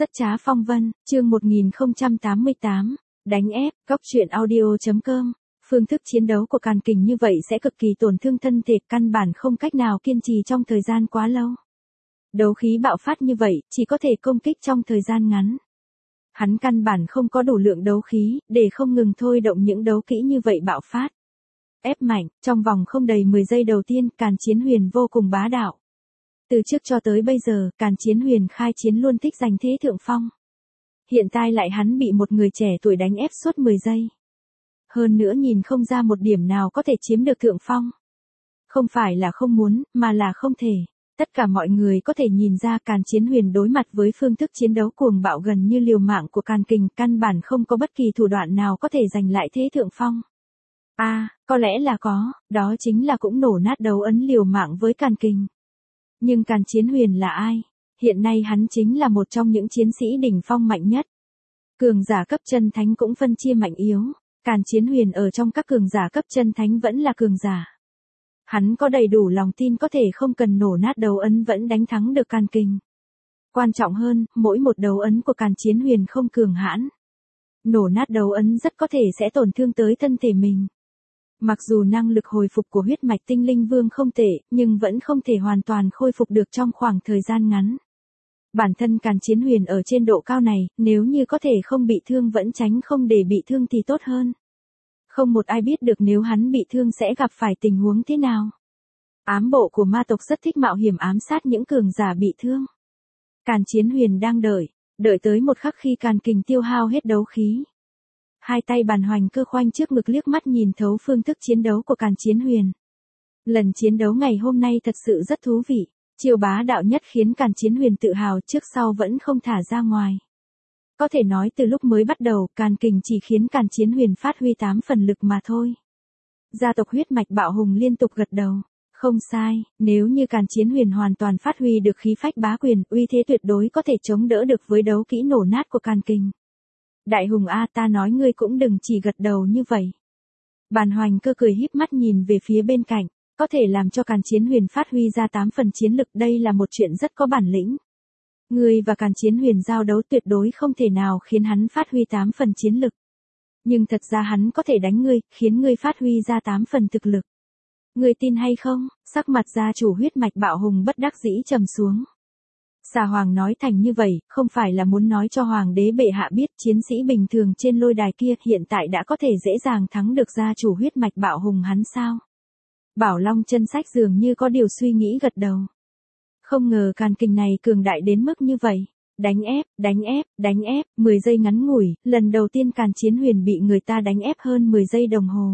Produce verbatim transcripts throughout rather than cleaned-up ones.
Rất trá phong vân, chương một nghìn không trăm tám mươi tám, đánh ép, góc truyện audio chấm com. Phương thức chiến đấu của Càn Kình như vậy sẽ cực kỳ tổn thương thân thể, căn bản không cách nào kiên trì trong thời gian quá lâu. Đấu khí bạo phát như vậy, chỉ có thể công kích trong thời gian ngắn. Hắn căn bản không có đủ lượng đấu khí, để không ngừng thôi động những đấu kỹ như vậy bạo phát. Ép mạnh, trong vòng không đầy mười giây đầu tiên, Càn Chiến Huyền vô cùng bá đạo. Từ trước cho tới bây giờ, Càn Chiến Huyền khai chiến luôn thích giành thế thượng phong. Hiện tại lại hắn bị một người trẻ tuổi đánh ép suốt mười giây. Hơn nữa nhìn không ra một điểm nào có thể chiếm được thượng phong. Không phải là không muốn, mà là không thể. Tất cả mọi người có thể nhìn ra Càn Chiến Huyền đối mặt với phương thức chiến đấu cuồng bạo gần như liều mạng của Càn Kình, căn bản không có bất kỳ thủ đoạn nào có thể giành lại thế thượng phong. A, à, có lẽ là có, đó chính là cũng nổ nát đấu ấn liều mạng với Càn Kình. Nhưng Càn Chiến Huyền là ai? Hiện nay hắn chính là một trong những chiến sĩ đỉnh phong mạnh nhất. Cường giả cấp chân thánh cũng phân chia mạnh yếu. Càn Chiến Huyền ở trong các cường giả cấp chân thánh vẫn là cường giả. Hắn có đầy đủ lòng tin có thể không cần nổ nát đấu ấn vẫn đánh thắng được Càn Kình. Quan trọng hơn, mỗi một đấu ấn của Càn Chiến Huyền không cường hãn. Nổ nát đấu ấn rất có thể sẽ tổn thương tới thân thể mình. Mặc dù năng lực hồi phục của huyết mạch tinh linh vương không tệ, nhưng vẫn không thể hoàn toàn khôi phục được trong khoảng thời gian ngắn. Bản thân Càn Chiến Huyền ở trên độ cao này, nếu như có thể không bị thương vẫn tránh không để bị thương thì tốt hơn. Không một ai biết được nếu hắn bị thương sẽ gặp phải tình huống thế nào. Ám bộ của ma tộc rất thích mạo hiểm ám sát những cường giả bị thương. Càn Chiến Huyền đang đợi, đợi tới một khắc khi Càn Kình tiêu hao hết đấu khí. Hai tay bàn hoành cơ khoanh trước ngực liếc mắt nhìn thấu phương thức chiến đấu của Càn Chiến Huyền. Lần chiến đấu ngày hôm nay thật sự rất thú vị, chiêu bá đạo nhất khiến Càn Chiến Huyền tự hào trước sau vẫn không thả ra ngoài. Có thể nói từ lúc mới bắt đầu, Càn Kình chỉ khiến Càn Chiến Huyền phát huy tám phần lực mà thôi. Gia tộc huyết mạch Bạo Hùng liên tục gật đầu. Không sai, nếu như Càn Chiến Huyền hoàn toàn phát huy được khí phách bá quyền, uy thế tuyệt đối có thể chống đỡ được với đấu kỹ nổ nát của Càn Kình. Đại Hùng A, ta nói ngươi cũng đừng chỉ gật đầu như vậy. Bàn hoành cơ cười híp mắt nhìn về phía bên cạnh, có thể làm cho Càn Chiến Huyền phát huy ra tám phần chiến lực, đây là một chuyện rất có bản lĩnh. Ngươi và Càn Chiến Huyền giao đấu tuyệt đối không thể nào khiến hắn phát huy tám phần chiến lực. Nhưng thật ra hắn có thể đánh ngươi, khiến ngươi phát huy ra tám phần thực lực. Ngươi tin hay không? Sắc mặt gia chủ huyết mạch Bạo Hùng bất đắc dĩ trầm xuống. Xà Hoàng nói thành như vậy, không phải là muốn nói cho Hoàng đế bệ hạ biết chiến sĩ bình thường trên lôi đài kia hiện tại đã có thể dễ dàng thắng được gia chủ huyết mạch Bạo Hùng hắn sao? Bảo Long chân sách dường như có điều suy nghĩ gật đầu. Không ngờ Càn Kình này cường đại đến mức như vậy. Đánh ép, đánh ép, đánh ép, mười giây ngắn ngủi, lần đầu tiên Càn Chiến Huyền bị người ta đánh ép hơn mười giây đồng hồ.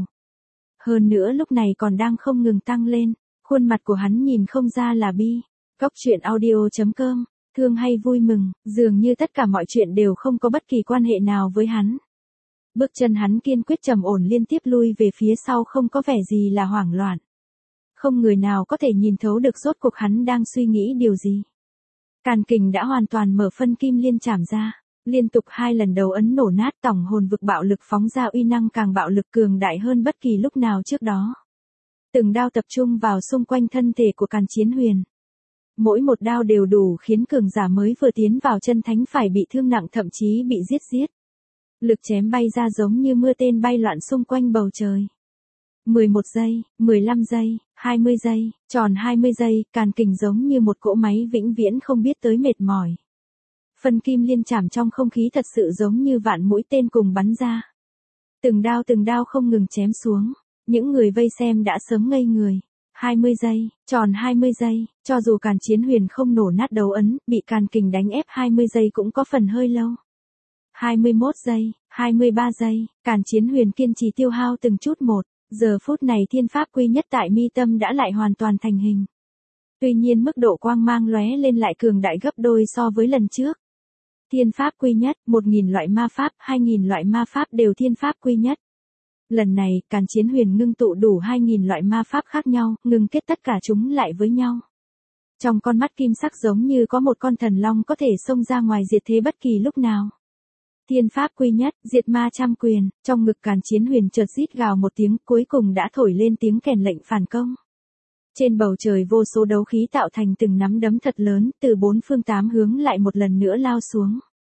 Hơn nữa lúc này còn đang không ngừng tăng lên, khuôn mặt của hắn nhìn không ra là bi. Góc truyện audio chấm com, thương hay vui mừng, dường như tất cả mọi chuyện đều không có bất kỳ quan hệ nào với hắn. Bước chân hắn kiên quyết trầm ổn liên tiếp lui về phía sau, không có vẻ gì là hoảng loạn. Không người nào có thể nhìn thấu được rốt cuộc hắn đang suy nghĩ điều gì. Càn Kình đã hoàn toàn mở phân kim liên chảm ra, liên tục hai lần đầu ấn nổ nát, tổng hồn vực bạo lực phóng ra uy năng càng bạo lực cường đại hơn bất kỳ lúc nào trước đó. Từng đao tập trung vào xung quanh thân thể của Càn Chiến Huyền. Mỗi một đao đều đủ khiến cường giả mới vừa tiến vào chân thánh phải bị thương nặng, thậm chí bị giết giết. Lực chém bay ra giống như mưa tên bay loạn xung quanh bầu trời. mười một giây, mười lăm giây, hai mươi giây, tròn hai mươi giây, Càn Kình giống như một cỗ máy vĩnh viễn không biết tới mệt mỏi. Phân kim liên chảm trong không khí thật sự giống như vạn mũi tên cùng bắn ra. Từng đao từng đao không ngừng chém xuống, những người vây xem đã sớm ngây người. hai mươi giây, tròn hai mươi giây, cho dù Càn Chiến Huyền không nổ nát đấu ấn, bị Càn Kình đánh ép hai mươi giây cũng có phần hơi lâu. hai mươi mốt giây, hai mươi ba giây, Càn Chiến Huyền kiên trì tiêu hao từng chút một, giờ phút này thiên pháp quy nhất tại mi tâm đã lại hoàn toàn thành hình. Tuy nhiên mức độ quang mang lóe lên lại cường đại gấp đôi so với lần trước. Thiên pháp quy nhất, một nghìn loại ma pháp, hai nghìn loại ma pháp đều thiên pháp quy nhất. Lần này, Càn Chiến Huyền ngưng tụ đủ hai nghìn loại ma pháp khác nhau, ngưng kết tất cả chúng lại với nhau. Trong con mắt kim sắc giống như có một con thần long có thể xông ra ngoài diệt thế bất kỳ lúc nào. Thiên pháp quy nhất, diệt ma trăm quyền, trong ngực Càn Chiến Huyền chợt rít gào một tiếng, cuối cùng đã thổi lên tiếng kèn lệnh phản công. Trên bầu trời vô số đấu khí tạo thành từng nắm đấm thật lớn, từ bốn phương tám hướng lại một lần nữa lao xuống.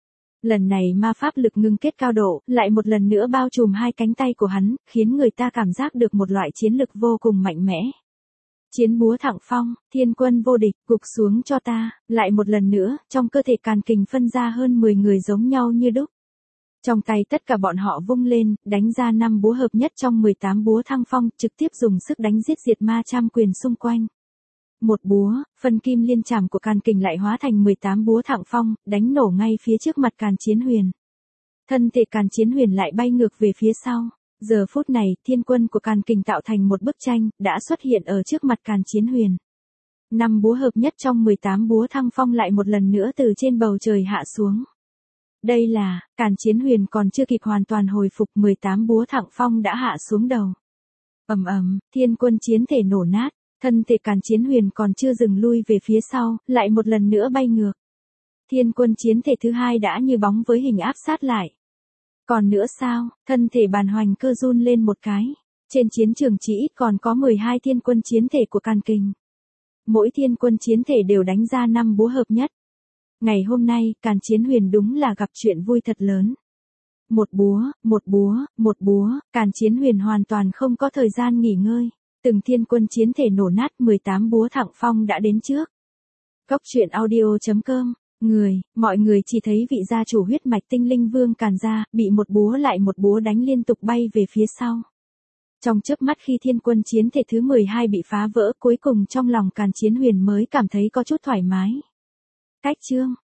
Lần này ma pháp lực ngưng kết cao độ, lại một lần nữa bao trùm hai cánh tay của hắn, khiến người ta cảm giác được một loại chiến lực vô cùng mạnh mẽ. Chiến búa thẳng phong, thiên quân vô địch, gục xuống cho ta, lại một lần nữa, trong cơ thể Càn Kình phân ra hơn mười người giống nhau như đúc. Trong tay tất cả bọn họ vung lên, đánh ra năm búa hợp nhất trong mười tám búa thăng phong, trực tiếp dùng sức đánh giết diệt ma trăm quyền xung quanh. Một búa, phân kim liên chảm của Càn Kình lại hóa thành mười tám búa thẳng phong, đánh nổ ngay phía trước mặt Càn Chiến Huyền. Thân thể Càn Chiến Huyền lại bay ngược về phía sau. Giờ phút này, thiên quân của Càn Kình tạo thành một bức tranh, đã xuất hiện ở trước mặt Càn Chiến Huyền. Năm búa hợp nhất trong mười tám búa thăng phong lại một lần nữa từ trên bầu trời hạ xuống. Đây là, Càn Chiến Huyền còn chưa kịp hoàn toàn hồi phục, mười tám búa thẳng phong đã hạ xuống đầu. Ầm ầm, thiên quân chiến thể nổ nát, thân thể Càn Chiến Huyền còn chưa dừng lui về phía sau, lại một lần nữa bay ngược. Thiên quân chiến thể thứ hai đã như bóng với hình áp sát lại. Còn nữa sao, thân thể Bàn Hoành Cơ run lên một cái. Trên chiến trường chỉ ít còn có mười hai thiên quân chiến thể của Càn Kình. Mỗi thiên quân chiến thể đều đánh ra năm búa hợp nhất. Ngày hôm nay, Càn Chiến Huyền đúng là gặp chuyện vui thật lớn. Một búa, một búa, một búa, Càn Chiến Huyền hoàn toàn không có thời gian nghỉ ngơi. Từng thiên quân chiến thể nổ nát, mười tám búa thẳng phong đã đến trước. Cốc truyện audio chấm com. Người, mọi người chỉ thấy vị gia chủ huyết mạch tinh linh vương Càn gia, bị một búa lại một búa đánh liên tục bay về phía sau. Trong chớp mắt khi thiên quân chiến thể thứ mười hai bị phá vỡ, cuối cùng trong lòng Càn Chiến Huyền mới cảm thấy có chút thoải mái. Cách chương